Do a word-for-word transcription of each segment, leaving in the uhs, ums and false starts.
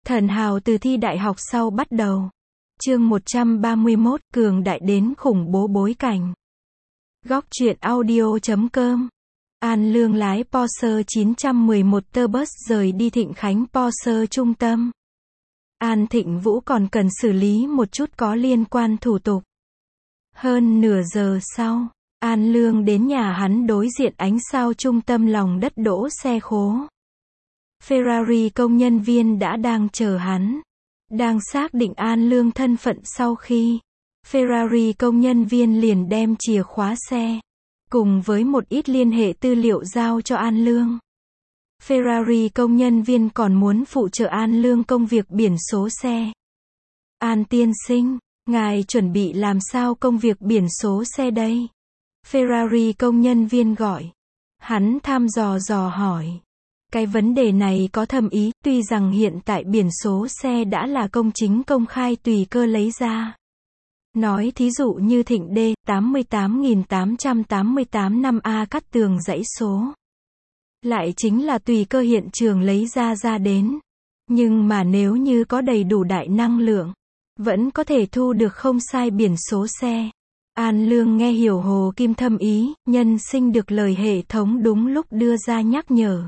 Thần hào từ thi đại học sau bắt đầu. Chương một trăm ba mươi mốt, cường đại đến khủng bố bối cảnh. Góc truyện audio chấm com. An Lương lái Porsche chín một một Tourbus rời đi Thịnh Khánh Porsche trung tâm. An Thịnh Vũ còn cần xử lý một chút có liên quan thủ tục. Hơn nửa giờ sau, An Lương đến nhà hắn đối diện ánh sao trung tâm lòng đất đỗ xe khố. Ferrari công nhân viên đã đang chờ hắn. Đang xác định An Lương thân phận sau khi, Ferrari công nhân viên liền đem chìa khóa xe, cùng với một ít liên hệ tư liệu giao cho An Lương. Ferrari công nhân viên còn muốn phụ trợ An Lương công việc biển số xe. An tiên sinh, ngài chuẩn bị làm sao công việc biển số xe đây? Ferrari công nhân viên gọi. Hắn thăm dò dò hỏi. Cái vấn đề này có thâm ý, tuy rằng hiện tại biển số xe đã là công chính công khai tùy cơ lấy ra. Nói thí dụ như Thịnh D, tám tám tám tám tám năm A cắt tường dãy số. Lại chính là tùy cơ hiện trường lấy ra ra đến. Nhưng mà nếu như có đầy đủ đại năng lượng, vẫn có thể thu được không sai biển số xe. An Lương nghe hiểu Hồ Kim thâm ý, nhân sinh được lời hệ thống đúng lúc đưa ra nhắc nhở.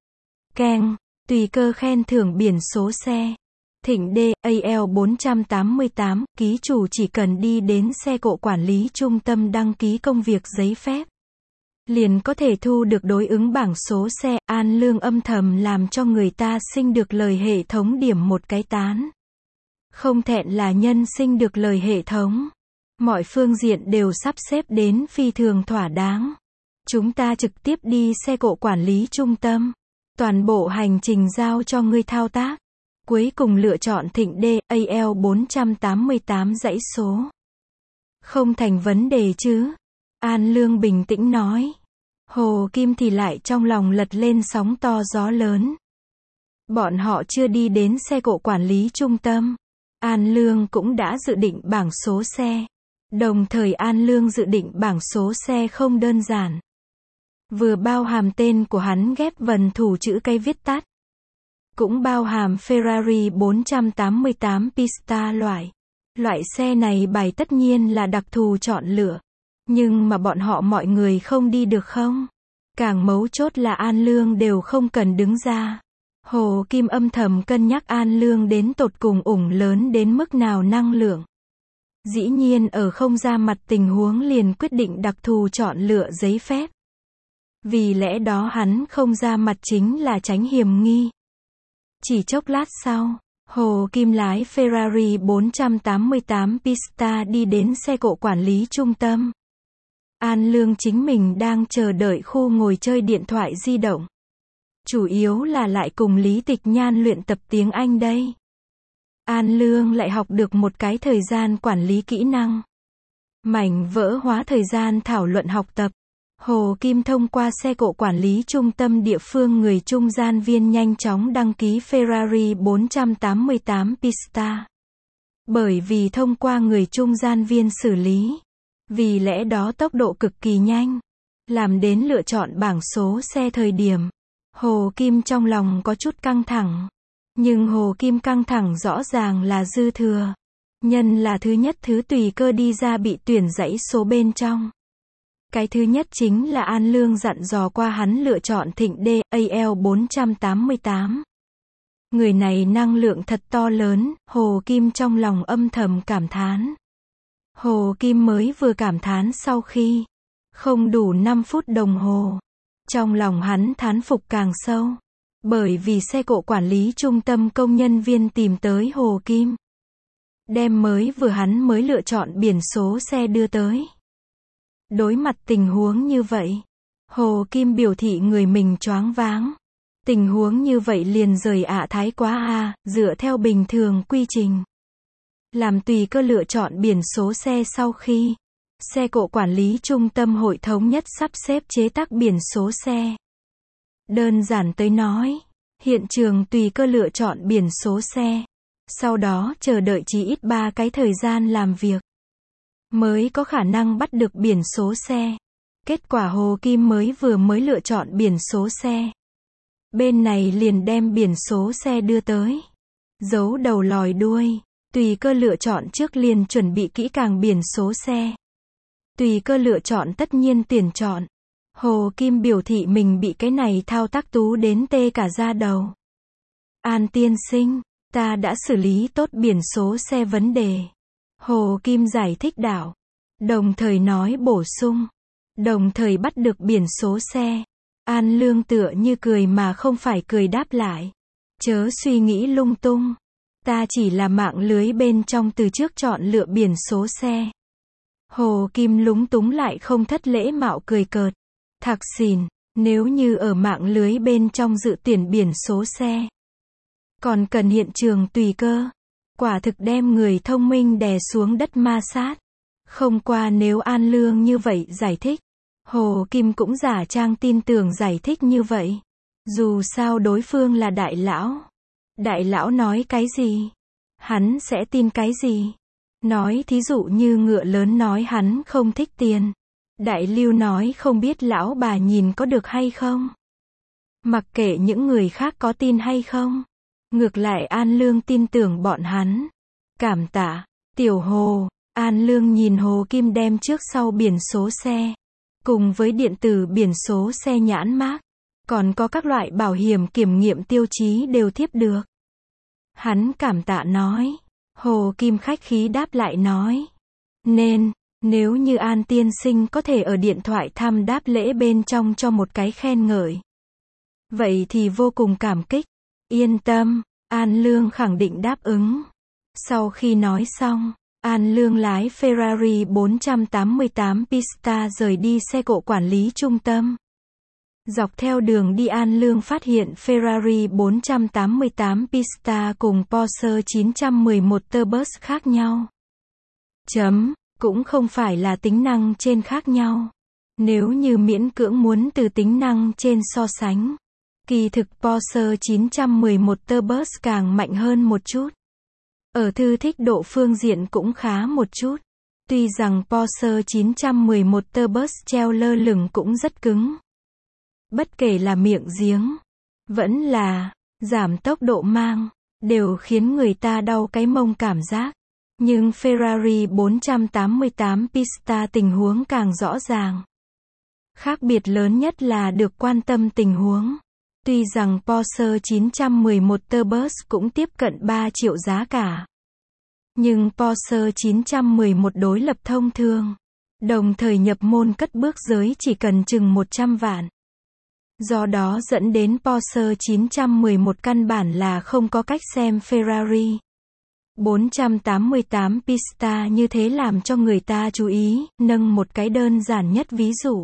Keng, tùy cơ khen thưởng biển số xe. Thịnh D, A L bốn tám tám, ký chủ chỉ cần đi đến xe cộ quản lý trung tâm đăng ký công việc giấy phép, liền có thể thu được đối ứng bảng số xe. An Lương âm thầm làm cho người ta sinh được lời hệ thống điểm một cái tán. Không thẹn là nhân sinh được lời hệ thống. Mọi phương diện đều sắp xếp đến phi thường thỏa đáng. Chúng ta trực tiếp đi xe cộ quản lý trung tâm. Toàn bộ hành trình giao cho ngươi thao tác. Cuối cùng lựa chọn Thịnh D, A L bốn tám tám dãy số. Không thành vấn đề chứ? An Lương bình tĩnh nói. Hồ Kim thì lại trong lòng lật lên sóng to gió lớn. Bọn họ chưa đi đến xe cộ quản lý trung tâm. An Lương cũng đã dự định bảng số xe. Đồng thời An Lương dự định bảng số xe không đơn giản. Vừa bao hàm tên của hắn ghép vần thủ chữ cái viết tắt. Cũng bao hàm Ferrari bốn tám tám Pista loại. Loại xe này bài tất nhiên là đặc thù chọn lựa. Nhưng mà bọn họ mọi người không đi được không? Càng mấu chốt là An Lương đều không cần đứng ra. Hồ Kim âm thầm cân nhắc An Lương đến tột cùng ủng lớn đến mức nào năng lượng. Dĩ nhiên ở không ra mặt tình huống liền quyết định đặc thù chọn lựa giấy phép. Vì lẽ đó hắn không ra mặt chính là tránh hiểm nghi. Chỉ chốc lát sau, Hồ Kim lái Ferrari bốn tám tám Pista đi đến xe cộ quản lý trung tâm. An Lương chính mình đang chờ đợi khu ngồi chơi điện thoại di động. Chủ yếu là lại cùng Lý Tịch Nhan luyện tập tiếng Anh đây. An Lương lại học được một cái thời gian quản lý kỹ năng. Mảnh vỡ hóa thời gian thảo luận học tập. Hồ Kim thông qua xe cộ quản lý trung tâm địa phương người trung gian viên nhanh chóng đăng ký Ferrari bốn tám tám Pista. Bởi vì thông qua người trung gian viên xử lý. Vì lẽ đó tốc độ cực kỳ nhanh. Làm đến lựa chọn bảng số xe thời điểm. Hồ Kim trong lòng có chút căng thẳng. Nhưng Hồ Kim căng thẳng rõ ràng là dư thừa. Nhân là thứ nhất thứ tùy cơ đi ra bị tuyển dãy số bên trong. Cái thứ nhất chính là An Lương dặn dò qua hắn lựa chọn Thịnh D, A L bốn tám tám. Người này năng lượng thật to lớn, Hồ Kim trong lòng âm thầm cảm thán. Hồ Kim mới vừa cảm thán sau khi không đủ năm phút đồng hồ. Trong lòng hắn thán phục càng sâu. Bởi vì xe cộ quản lý trung tâm công nhân viên tìm tới Hồ Kim. Đem mới vừa hắn mới lựa chọn biển số xe đưa tới. Đối mặt tình huống như vậy, Hồ Kim biểu thị người mình choáng váng. Tình huống như vậy liền rời ạ thái quá a, dựa theo bình thường quy trình. Làm tùy cơ lựa chọn biển số xe sau khi, xe cộ quản lý trung tâm hội thống nhất sắp xếp chế tác biển số xe. Đơn giản tới nói, hiện trường tùy cơ lựa chọn biển số xe. Sau đó chờ đợi chỉ ít ba cái thời gian làm việc. Mới có khả năng bắt được biển số xe. Kết quả Hồ Kim mới vừa mới lựa chọn biển số xe. Bên này liền đem biển số xe đưa tới. Giấu đầu lòi đuôi. Tùy cơ lựa chọn trước liền chuẩn bị kỹ càng biển số xe. Tùy cơ lựa chọn tất nhiên tuyển chọn. Hồ Kim biểu thị mình bị cái này thao tác tú đến tê cả da đầu. An tiên sinh, ta đã xử lý tốt biển số xe vấn đề. Hồ Kim giải thích đạo. Đồng thời nói bổ sung. Đồng thời bắt được biển số xe. An Lương tựa như cười mà không phải cười đáp lại. Chớ suy nghĩ lung tung. Ta chỉ là mạng lưới bên trong từ trước chọn lựa biển số xe. Hồ Kim lúng túng lại không thất lễ mạo cười cợt. Thạc xỉn, nếu như ở mạng lưới bên trong dự tuyển biển số xe. Còn cần hiện trường tùy cơ. Quả thực đem người thông minh đè xuống đất ma sát. Không qua nếu An Lương như vậy giải thích. Hồ Kim cũng giả trang tin tưởng giải thích như vậy. Dù sao đối phương là đại lão. Đại lão nói cái gì? Hắn sẽ tin cái gì? Nói thí dụ như ngựa lớn nói hắn không thích tiền. Đại lưu nói không biết lão bà nhìn có được hay không. Mặc kệ những người khác có tin hay không. Ngược lại An Lương tin tưởng bọn hắn. Cảm tạ. Tiểu Hồ. An Lương nhìn Hồ Kim đem trước sau biển số xe. Cùng với điện tử biển số xe nhãn mác. Còn có các loại bảo hiểm kiểm nghiệm tiêu chí đều thiếp được. Hắn cảm tạ nói. Hồ Kim khách khí đáp lại nói. Nên, nếu như An tiên sinh có thể ở điện thoại thăm đáp lễ bên trong cho một cái khen ngợi. Vậy thì vô cùng cảm kích. Yên tâm, An Lương khẳng định đáp ứng. Sau khi nói xong, An Lương lái Ferrari bốn trăm tám mươi tám Pista rời đi xe cộ quản lý trung tâm. Dọc theo đường đi An Lương phát hiện Ferrari bốn trăm tám mươi tám Pista cùng Porsche chín trăm mười một Turbus khác nhau. Chấm, cũng không phải là tính năng trên khác nhau. Nếu như miễn cưỡng muốn từ tính năng trên so sánh, kỳ thực Porsche chín trăm mười một Turbus càng mạnh hơn một chút. Ở thư thích độ phương diện cũng khá một chút. Tuy rằng Porsche chín trăm mười một Turbus treo lơ lửng cũng rất cứng. Bất kể là miệng giếng, vẫn là giảm tốc độ mang, đều khiến người ta đau cái mông cảm giác. Nhưng Ferrari bốn trăm tám mươi tám Pista tình huống càng rõ ràng. Khác biệt lớn nhất là được quan tâm tình huống. Tuy rằng Porsche chín trăm mười một Turbus cũng tiếp cận ba triệu giá cả. Nhưng Porsche chín trăm mười một đối lập thông thường. Đồng thời nhập môn cất bước giới chỉ cần chừng một trăm vạn. Do đó dẫn đến Porsche chín trăm mười một căn bản là không có cách xem Ferrari bốn trăm tám mươi tám Pista như thế làm cho người ta chú ý, nâng một cái đơn giản nhất ví dụ.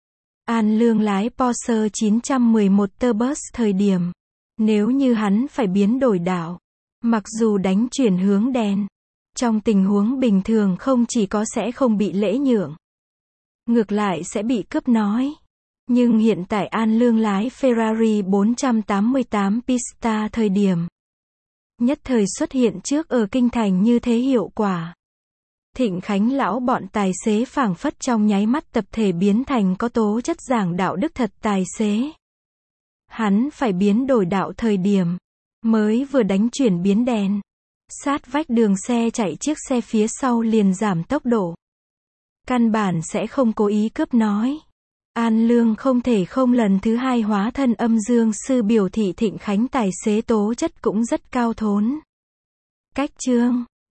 An Lương lái Porsche chín trăm mười một Turbus thời điểm, nếu như hắn phải biến đổi đảo, mặc dù đánh chuyển hướng đèn, trong tình huống bình thường không chỉ có sẽ không bị lễ nhượng, ngược lại sẽ bị cướp nói. Nhưng hiện tại An Lương lái Ferrari bốn trăm tám mươi tám Pista thời điểm nhất thời xuất hiện trước ở kinh thành như thế hiệu quả. Thịnh Khánh lão bọn tài xế phảng phất trong nháy mắt tập thể biến thành có tố chất giảng đạo đức thật tài xế. Hắn phải biến đổi đạo thời điểm, mới vừa đánh chuyển biến đèn. Sát vách đường xe chạy chiếc xe phía sau liền giảm tốc độ. Căn bản sẽ không cố ý cướp nói. An Lương không thể không lần thứ hai hóa thân âm dương sư biểu thị Thịnh Khánh tài xế tố chất cũng rất cao thốn. Cách chương